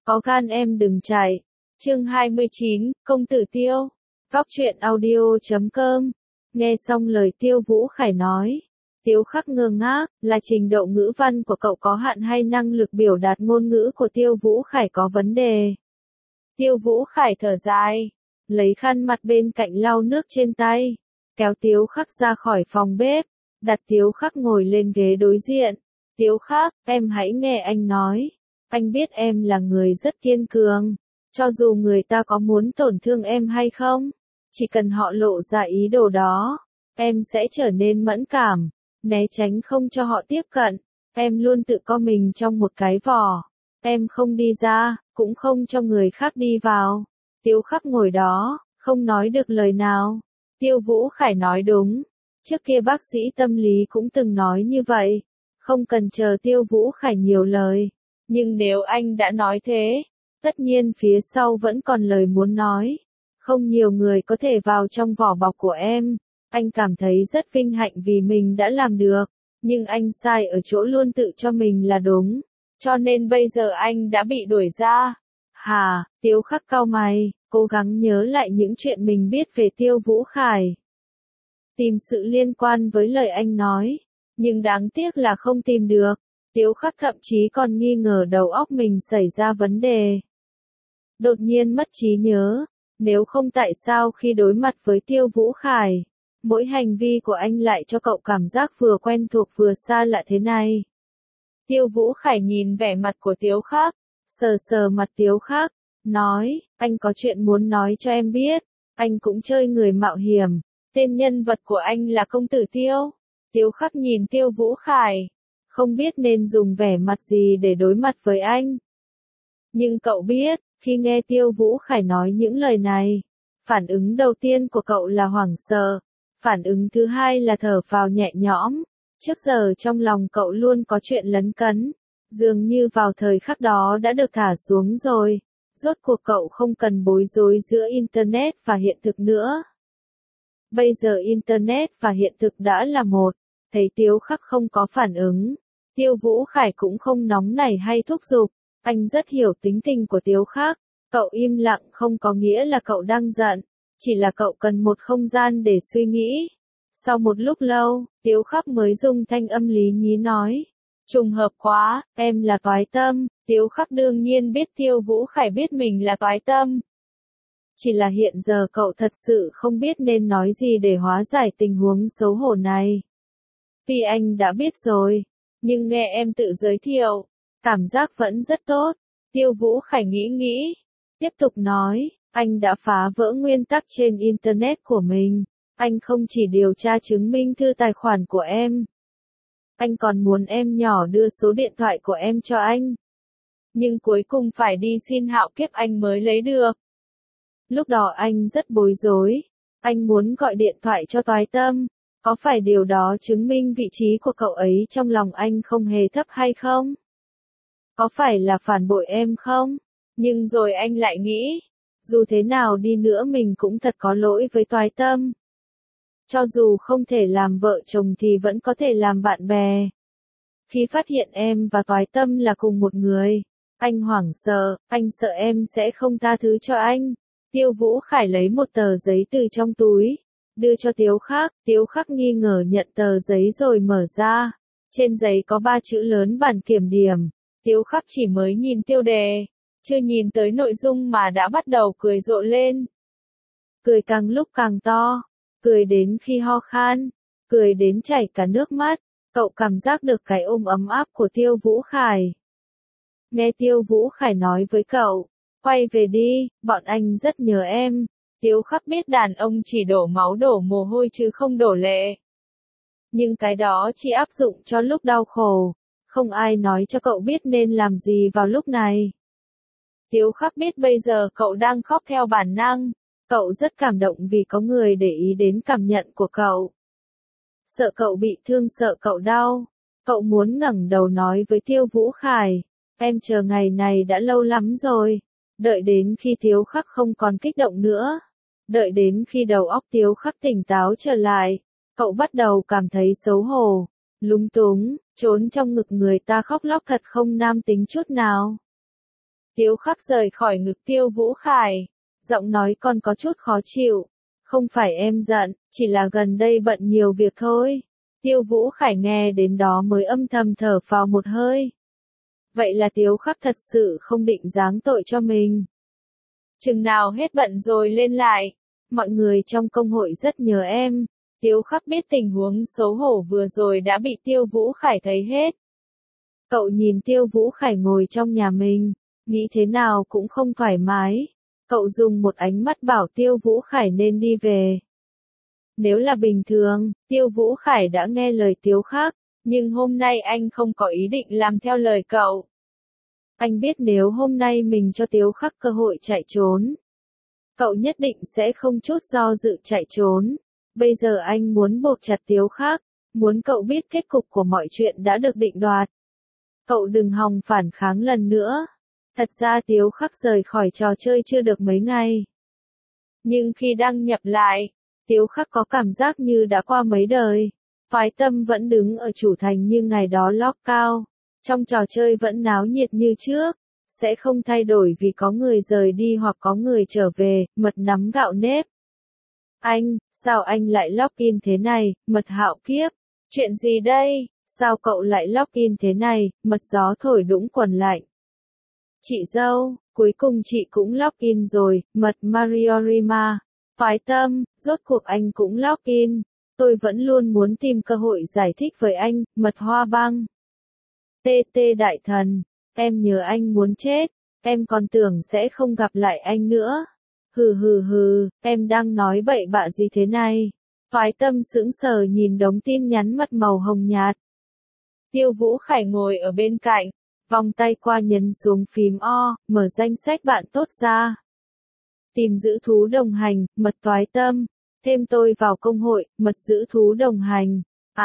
Có gan em đừng chạy. Chương 29, Công tử Tiêu. Góc truyện audio.com. Nghe xong lời Tiêu Vũ Khải nói, Tiếu Khắc ngơ ngác, là trình độ ngữ văn của cậu có hạn hay năng lực biểu đạt ngôn ngữ của Tiêu Vũ Khải có vấn đề? Tiêu Vũ Khải thở dài, lấy khăn mặt bên cạnh lau nước trên tay, kéo Tiếu Khắc ra khỏi phòng bếp, đặt Tiếu Khắc ngồi lên ghế đối diện. Tiếu Khắc, em hãy nghe anh nói. Anh biết em là người rất kiên cường, cho dù người ta có muốn tổn thương em hay không, chỉ cần họ lộ ra ý đồ đó, em sẽ trở nên mẫn cảm, né tránh không cho họ tiếp cận. Em luôn tự co mình trong một cái vỏ, em không đi ra, cũng không cho người khác đi vào. Tiếu Khắc ngồi đó, không nói được lời nào. Tiêu Vũ Khải nói đúng, trước kia bác sĩ tâm lý cũng từng nói như vậy, không cần chờ Tiêu Vũ Khải nhiều lời. Nhưng nếu anh đã nói thế, tất nhiên phía sau vẫn còn lời muốn nói. Không nhiều người có thể vào trong vỏ bọc của em. Anh cảm thấy rất vinh hạnh vì mình đã làm được, nhưng anh sai ở chỗ luôn tự cho mình là đúng. Cho nên bây giờ anh đã bị đuổi ra. Hà, Tiếu Khắc cau mày, cố gắng nhớ lại những chuyện mình biết về Tiêu Vũ Khải. Tìm sự liên quan với lời anh nói, nhưng đáng tiếc là không tìm được. Tiếu Khắc thậm chí còn nghi ngờ đầu óc mình xảy ra vấn đề. Đột nhiên mất trí nhớ, nếu không tại sao khi đối mặt với Tiêu Vũ Khải, mỗi hành vi của anh lại cho cậu cảm giác vừa quen thuộc vừa xa lạ thế này. Tiêu Vũ Khải nhìn vẻ mặt của Tiếu Khắc, sờ sờ mặt Tiếu Khắc, nói, anh có chuyện muốn nói cho em biết, anh cũng chơi người mạo hiểm, tên nhân vật của anh là Công tử Tiêu. Tiếu Khắc nhìn Tiêu Vũ Khải, không biết nên dùng vẻ mặt gì để đối mặt với anh. Nhưng cậu biết, khi nghe Tiêu Vũ Khải nói những lời này, phản ứng đầu tiên của cậu là hoảng sợ, phản ứng thứ hai là thở phào nhẹ nhõm. Trước giờ trong lòng cậu luôn có chuyện lấn cấn, dường như vào thời khắc đó đã được thả xuống rồi, rốt cuộc cậu không cần bối rối giữa Internet và hiện thực nữa. Bây giờ Internet và hiện thực đã là một, thấy Tiếu Khắc không có phản ứng. Tiêu Vũ Khải cũng không nóng nảy hay thúc giục, anh rất hiểu tính tình của Tiếu Khắc, cậu im lặng không có nghĩa là cậu đang giận, chỉ là cậu cần một không gian để suy nghĩ. Sau một lúc lâu, Tiếu Khắc mới dùng thanh âm lý nhí nói, trùng hợp quá, em là toái tâm. Tiếu Khắc đương nhiên biết Tiêu Vũ Khải biết mình là toái tâm. Chỉ là hiện giờ cậu thật sự không biết nên nói gì để hóa giải tình huống xấu hổ này. Vì anh đã biết rồi, nhưng nghe em tự giới thiệu, cảm giác vẫn rất tốt. Tiêu Vũ Khải nghĩ, tiếp tục nói, anh đã phá vỡ nguyên tắc trên Internet của mình. Anh không chỉ điều tra chứng minh thư tài khoản của em. Anh còn muốn em nhỏ đưa số điện thoại của em cho anh. Nhưng cuối cùng phải đi xin Hạo Kiếp anh mới lấy được. Lúc đó anh rất bối rối. Anh muốn gọi điện thoại cho toái tâm. Có phải điều đó chứng minh vị trí của cậu ấy trong lòng anh không hề thấp hay không? Có phải là phản bội em không? Nhưng rồi anh lại nghĩ, dù thế nào đi nữa mình cũng thật có lỗi với toái tâm. Cho dù không thể làm vợ chồng thì vẫn có thể làm bạn bè. Khi phát hiện em và toái tâm là cùng một người, anh hoảng sợ, anh sợ em sẽ không tha thứ cho anh. Tiêu Vũ Khải lấy một tờ giấy từ trong túi, đưa cho Tiếu Khắc. Tiếu Khắc nghi ngờ nhận tờ giấy rồi mở ra. Trên giấy có 3 chữ lớn bản kiểm điểm. Tiếu Khắc chỉ mới nhìn tiêu đề, chưa nhìn tới nội dung mà đã bắt đầu cười rộ lên. Cười càng lúc càng to, cười đến khi ho khan, cười đến chảy cả nước mắt. Cậu cảm giác được cái ôm ấm áp của Tiêu Vũ Khải. Nghe Tiêu Vũ Khải nói với cậu, quay về đi, bọn anh rất nhớ em. Tiếu Khắc biết đàn ông chỉ đổ máu đổ mồ hôi chứ không đổ lệ. Nhưng cái đó chỉ áp dụng cho lúc đau khổ, không ai nói cho cậu biết nên làm gì vào lúc này. Tiếu Khắc biết bây giờ cậu đang khóc theo bản năng, cậu rất cảm động vì có người để ý đến cảm nhận của cậu. Sợ cậu bị thương, sợ cậu đau, cậu muốn ngẩng đầu nói với Tiêu Vũ Khải, em chờ ngày này đã lâu lắm rồi. Đợi đến khi Tiếu Khắc không còn kích động nữa, đợi đến khi đầu óc Tiếu Khắc tỉnh táo trở lại, cậu bắt đầu cảm thấy xấu hổ, lúng túng, trốn trong ngực người ta khóc lóc thật không nam tính chút nào. Tiếu Khắc rời khỏi ngực Tiêu Vũ Khải. Giọng nói còn có chút khó chịu. Không phải em giận, chỉ là gần đây bận nhiều việc thôi. Tiêu Vũ Khải nghe đến đó mới âm thầm thở phào một hơi. Vậy là Tiếu Khắc thật sự không định giáng tội cho mình. Chừng nào hết bận rồi lên lại. Mọi người trong công hội rất nhớ em. Tiếu Khắc biết tình huống xấu hổ vừa rồi đã bị Tiêu Vũ Khải thấy hết. Cậu nhìn Tiêu Vũ Khải ngồi trong nhà mình, nghĩ thế nào cũng không thoải mái. Cậu dùng một ánh mắt bảo Tiêu Vũ Khải nên đi về. Nếu là bình thường, Tiêu Vũ Khải đã nghe lời Tiếu Khắc, nhưng hôm nay anh không có ý định làm theo lời cậu. Anh biết nếu hôm nay mình cho Tiếu Khắc cơ hội chạy trốn, cậu nhất định sẽ không chút do dự chạy trốn. Bây giờ anh muốn buộc chặt Tiếu Khắc, muốn cậu biết kết cục của mọi chuyện đã được định đoạt. Cậu đừng hòng phản kháng lần nữa. Thật ra Tiếu Khắc rời khỏi trò chơi chưa được mấy ngày. Nhưng khi đăng nhập lại, Tiếu Khắc có cảm giác như đã qua mấy đời. Phái Tâm vẫn đứng ở chủ thành như ngày đó log cao. Trong trò chơi vẫn náo nhiệt như trước. Sẽ không thay đổi vì có người rời đi hoặc có người trở về, mật nắm gạo nếp. Anh, sao anh lại login thế này, mật Hạo kiếp? Chuyện gì đây? Sao cậu lại login thế này, mật gió thổi đũng quần lạnh? Chị dâu, cuối cùng chị cũng login rồi, mật Mariorima. Phái Tâm, rốt cuộc anh cũng login. Tôi vẫn luôn muốn tìm cơ hội giải thích với anh, mật Hoa Băng. TT Đại Thần, em nhớ anh muốn chết, em còn tưởng sẽ không gặp lại anh nữa. Hừ, em đang nói bậy bạ gì thế này? Phái Tâm sững sờ nhìn đống tin nhắn mật màu hồng nhạt. Tiêu Vũ Khải ngồi ở bên cạnh, vòng tay qua nhấn xuống phím O, mở danh sách bạn tốt ra. Tìm giữ thú đồng hành, mật Phái Tâm. Thêm tôi vào công hội, mật giữ thú đồng hành.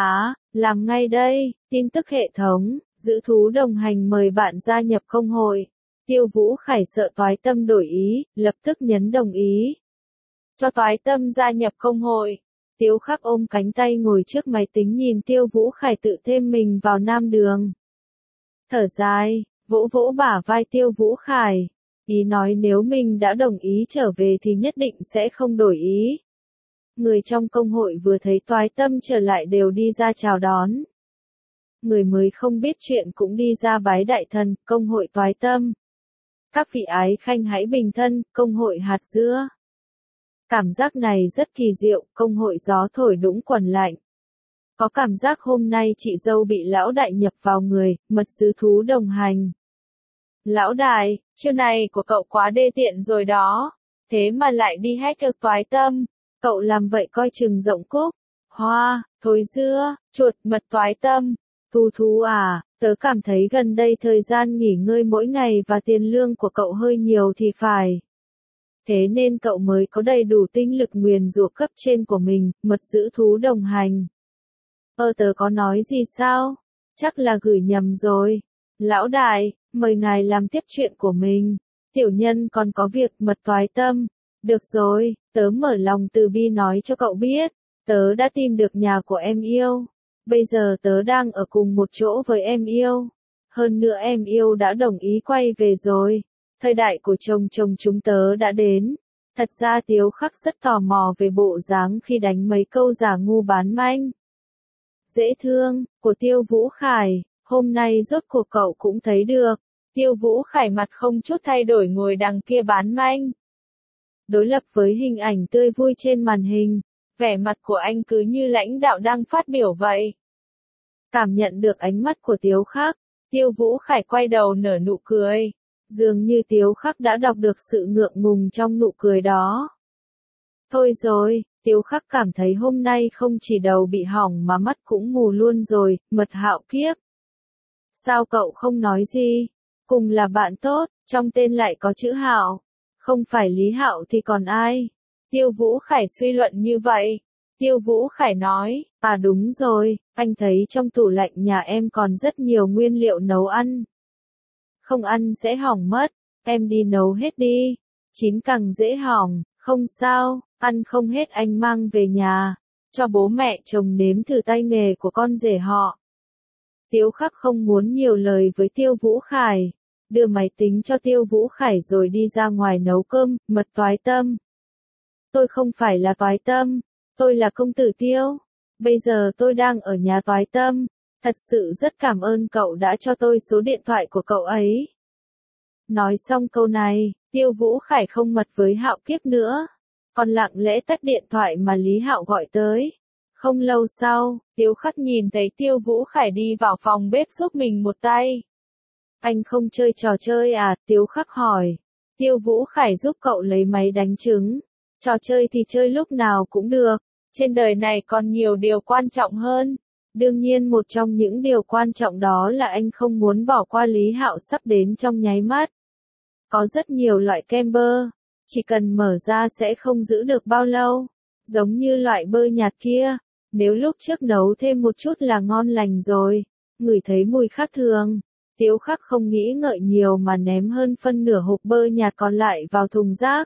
Làm ngay đây, tin tức hệ thống, giữ thú đồng hành mời bạn gia nhập công hội. Tiêu Vũ Khải sợ Toái Tâm đổi ý, lập tức nhấn đồng ý. Cho Toái Tâm gia nhập công hội. Tiếu Khắc ôm cánh tay ngồi trước máy tính nhìn Tiêu Vũ Khải tự thêm mình vào nam đường. Thở dài, vỗ vỗ bả vai Tiêu Vũ Khải. Ý nói nếu mình đã đồng ý trở về thì nhất định sẽ không đổi ý. Người trong công hội vừa thấy Toái Tâm trở lại đều đi ra chào đón. Người mới không biết chuyện cũng đi ra bái đại thần, công hội Toái Tâm. Các vị ái khanh hãy bình thân, công hội hạt dưa. Cảm giác này rất kỳ diệu, công hội gió thổi đũng quần lạnh. Có cảm giác hôm nay chị dâu bị lão đại nhập vào người, mật sứ thú đồng hành. Lão đại, chiêu này của cậu quá đê tiện rồi đó. Thế mà lại đi hack được Toái Tâm. Cậu làm vậy coi chừng rộng cúc. Hoa, thối dưa, chuột, mật Toái Tâm. Thú à, tớ cảm thấy gần đây thời gian nghỉ ngơi mỗi ngày và tiền lương của cậu hơi nhiều thì phải. Thế nên cậu mới có đầy đủ tinh lực nguyền rủa cấp trên của mình, mật giữ thú đồng hành. Tớ có nói gì sao? Chắc là gửi nhầm rồi. Lão đại, mời ngài làm tiếp chuyện của mình. Tiểu nhân còn có việc mật Toái Tâm. Được rồi, tớ mở lòng từ bi nói cho cậu biết. Tớ đã tìm được nhà của em yêu. Bây giờ tớ đang ở cùng một chỗ với em yêu. Hơn nữa em yêu đã đồng ý quay về rồi. Thời đại của chồng chúng tớ đã đến. Thật ra Tiếu Khắc rất tò mò về bộ dáng khi đánh mấy câu giả ngu bán manh. Dễ thương, của Tiêu Vũ Khải, hôm nay rốt cuộc cậu cũng thấy được. Tiêu Vũ Khải mặt không chút thay đổi ngồi đằng kia bán manh. Đối lập với hình ảnh tươi vui trên màn hình, vẻ mặt của anh cứ như lãnh đạo đang phát biểu vậy. Cảm nhận được ánh mắt của Tiếu Khắc, Tiêu Vũ Khải quay đầu nở nụ cười. Dường như Tiếu Khắc đã đọc được sự ngượng ngùng trong nụ cười đó. Thôi rồi, Tiếu Khắc cảm thấy hôm nay không chỉ đầu bị hỏng mà mắt cũng mù luôn rồi, mật Hạo kiếp. Sao cậu không nói gì? Cùng là bạn tốt, trong tên lại có chữ Hạo. Không phải Lý Hạo thì còn ai? Tiêu Vũ Khải suy luận như vậy. Tiêu Vũ Khải nói, đúng rồi, anh thấy trong tủ lạnh nhà em còn rất nhiều nguyên liệu nấu ăn. Không ăn sẽ hỏng mất, em đi nấu hết đi. Chín càng dễ hỏng, không sao, ăn không hết anh mang về nhà. Cho bố mẹ chồng nếm thử tay nghề của con rể họ. Tiếu Khắc không muốn nhiều lời với Tiêu Vũ Khải. đưa máy tính cho Tiêu Vũ Khải rồi đi ra ngoài nấu cơm, mật toái tâm. Tôi không phải là toái tâm, tôi là công tử Tiêu. Bây giờ tôi đang ở nhà toái tâm, thật sự rất cảm ơn cậu đã cho tôi số điện thoại của cậu ấy. Nói xong câu này, Tiêu Vũ Khải không mật với Hạo Kiếp nữa, còn lặng lẽ tắt điện thoại mà Lý Hạo gọi tới. Không lâu sau, Tiếu Khắc nhìn thấy Tiêu Vũ Khải đi vào phòng bếp giúp mình một tay. Anh không chơi trò chơi à? Tiếu Khắc hỏi. Tiêu Vũ Khải giúp cậu lấy máy đánh trứng. Trò chơi thì chơi lúc nào cũng được. Trên đời này còn nhiều điều quan trọng hơn. Đương nhiên một trong những điều quan trọng đó là anh không muốn bỏ qua Lý Hạo sắp đến trong nháy mắt. Có rất nhiều loại kem bơ, chỉ cần mở ra sẽ không giữ được bao lâu. Giống như loại bơ nhạt kia, nếu lúc trước nấu thêm một chút là ngon lành rồi. Ngửi thấy mùi khác thường, Tiếu Khắc không nghĩ ngợi nhiều mà ném hơn phân nửa hộp bơ nhạt còn lại vào thùng rác.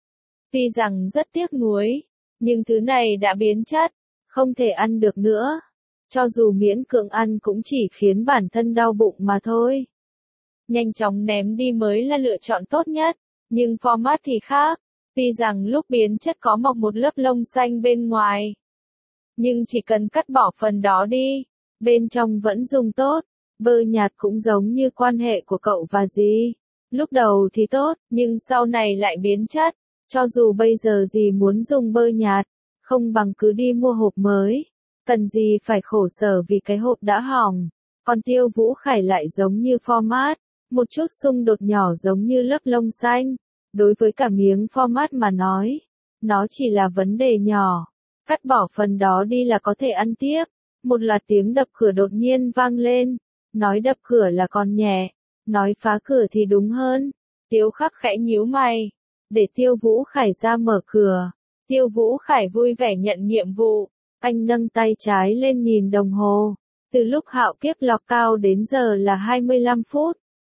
Tuy rằng rất tiếc nuối, nhưng thứ này đã biến chất, không thể ăn được nữa. Cho dù miễn cưỡng ăn cũng chỉ khiến bản thân đau bụng mà thôi. Nhanh chóng ném đi mới là lựa chọn tốt nhất, nhưng format thì khác. Tuy rằng lúc biến chất có mọc một lớp lông xanh bên ngoài, nhưng chỉ cần cắt bỏ phần đó đi, bên trong vẫn dùng tốt. Bơ nhạt cũng giống như quan hệ của cậu và dì. Lúc đầu thì tốt, nhưng sau này lại biến chất. Cho dù bây giờ dì muốn dùng bơ nhạt, không bằng cứ đi mua hộp mới. Cần gì phải khổ sở vì cái hộp đã hỏng. Còn Tiêu Vũ Khải lại giống như format, một chút xung đột nhỏ giống như lớp lông xanh. Đối với cả miếng format mà nói, nó chỉ là vấn đề nhỏ. Cắt bỏ phần đó đi là có thể ăn tiếp. Một loạt tiếng đập cửa đột nhiên vang lên. Nói đập cửa là còn nhẹ, nói phá cửa thì đúng hơn. Tiếu Khắc khẽ nhíu mày, để Tiêu Vũ Khải ra mở cửa. Tiêu Vũ Khải vui vẻ nhận nhiệm vụ. Anh nâng tay trái lên nhìn đồng hồ. Từ lúc Hạo Kiếp lọc cao đến giờ là 25 phút.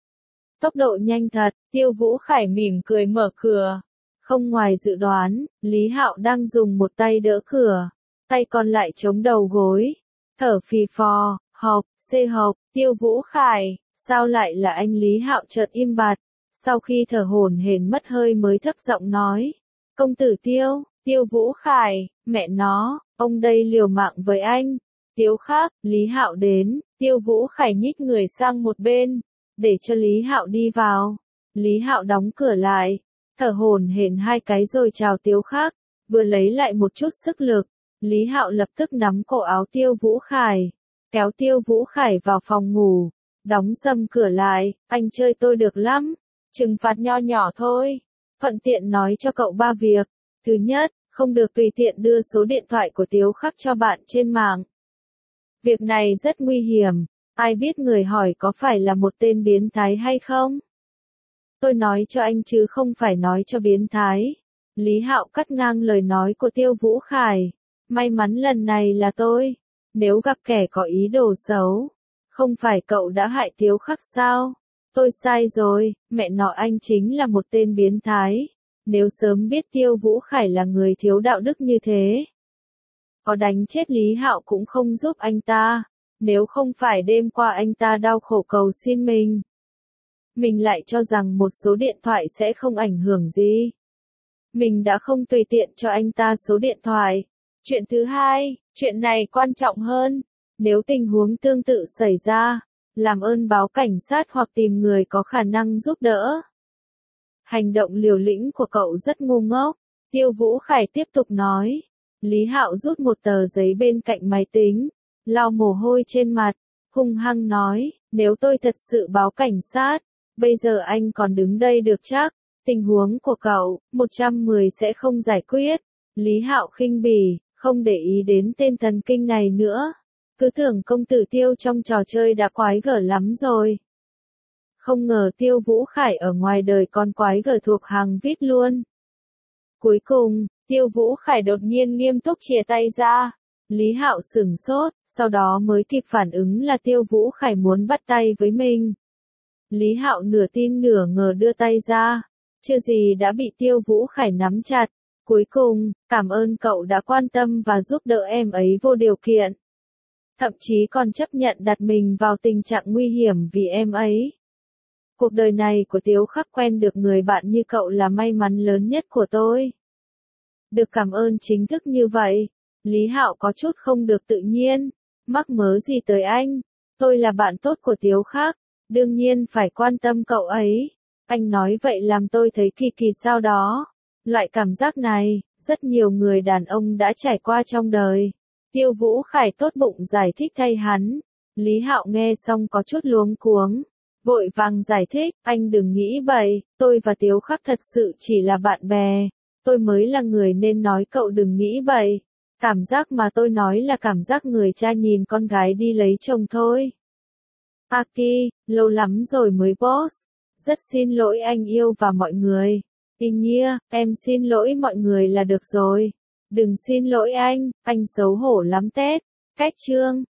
Tốc độ nhanh thật. Tiêu Vũ Khải mỉm cười mở cửa. Không ngoài dự đoán, Lý Hạo đang dùng một tay đỡ cửa, tay còn lại chống đầu gối, thở phì phò. Học, học, Tiêu Vũ Khải, sao lại là anh? Lý Hạo chợt im bặt, sau khi thở hổn hển mất hơi mới thấp giọng nói. Công tử Tiêu, Tiêu Vũ Khải, mẹ nó, ông đây liều mạng với anh. Tiếu Khắc, Lý Hạo đến. Tiêu Vũ Khải nhích người sang một bên, để cho Lý Hạo đi vào. Lý Hạo đóng cửa lại, thở hổn hển hai cái rồi chào Tiếu Khắc, vừa lấy lại một chút sức lực. Lý Hạo lập tức nắm cổ áo Tiêu Vũ Khải, kéo Tiêu Vũ Khải vào phòng ngủ, đóng sầm cửa lại. Anh chơi tôi được lắm, trừng phạt nho nhỏ thôi. Thuận tiện nói cho cậu 3 việc. Thứ nhất, không được tùy tiện đưa số điện thoại của Tiếu Khắc cho bạn trên mạng. Việc này rất nguy hiểm, ai biết người hỏi có phải là một tên biến thái hay không? Tôi nói cho anh chứ không phải nói cho biến thái. Lý Hạo cắt ngang lời nói của Tiêu Vũ Khải. May mắn lần này là tôi. Nếu gặp kẻ có ý đồ xấu, không phải cậu đã hại Tiếu Khắc sao? Tôi sai rồi, mẹ nọ anh chính là một tên biến thái. Nếu sớm biết Tiêu Vũ Khải là người thiếu đạo đức như thế, có đánh chết Lý Hạo cũng không giúp anh ta. Nếu không phải đêm qua anh ta đau khổ cầu xin mình lại cho rằng một số điện thoại sẽ không ảnh hưởng gì. Mình đã không tùy tiện cho anh ta số điện thoại. Chuyện thứ hai, chuyện này quan trọng hơn. Nếu tình huống tương tự xảy ra, làm ơn báo cảnh sát hoặc tìm người có khả năng giúp đỡ. Hành động liều lĩnh của cậu rất ngu ngốc. Tiêu Vũ Khải tiếp tục nói. Lý Hạo rút một tờ giấy bên cạnh máy tính, lau mồ hôi trên mặt, hung hăng nói, nếu tôi thật sự báo cảnh sát, bây giờ anh còn đứng đây được chắc. Tình huống của cậu, 110 sẽ không giải quyết. Lý Hạo khinh bỉ, không để ý đến tên thần kinh này nữa. Cứ tưởng công tử Tiêu trong trò chơi đã quái gở lắm rồi. Không ngờ Tiêu Vũ Khải ở ngoài đời còn quái gở thuộc hàng VIP luôn. Cuối cùng, Tiêu Vũ Khải đột nhiên nghiêm túc chìa tay ra. Lý Hạo sửng sốt, sau đó mới kịp phản ứng là Tiêu Vũ Khải muốn bắt tay với mình. Lý Hạo nửa tin nửa ngờ đưa tay ra. Chưa gì đã bị Tiêu Vũ Khải nắm chặt. Cuối cùng, cảm ơn cậu đã quan tâm và giúp đỡ em ấy vô điều kiện. Thậm chí còn chấp nhận đặt mình vào tình trạng nguy hiểm vì em ấy. Cuộc đời này của Tiếu Khắc quen được người bạn như cậu là may mắn lớn nhất của tôi. Được cảm ơn chính thức như vậy, Lý Hạo có chút không được tự nhiên. Mắc mớ gì tới anh? Tôi là bạn tốt của Tiếu Khắc, đương nhiên phải quan tâm cậu ấy. Anh nói vậy làm tôi thấy kỳ kỳ sao đó. Loại cảm giác này, rất nhiều người đàn ông đã trải qua trong đời. Tiêu Vũ Khải tốt bụng giải thích thay hắn. Lý Hạo nghe xong có chút luống cuống. Vội vàng giải thích, anh đừng nghĩ bậy, tôi và Tiếu Khắc thật sự chỉ là bạn bè. Tôi mới là người nên nói cậu đừng nghĩ bậy. Cảm giác mà tôi nói là cảm giác người cha nhìn con gái đi lấy chồng thôi. Aki, lâu lắm rồi mới boss. Rất xin lỗi anh yêu và mọi người. Tình nhia, em xin lỗi mọi người là được rồi. Đừng xin lỗi anh xấu hổ lắm Tết. Cách chương.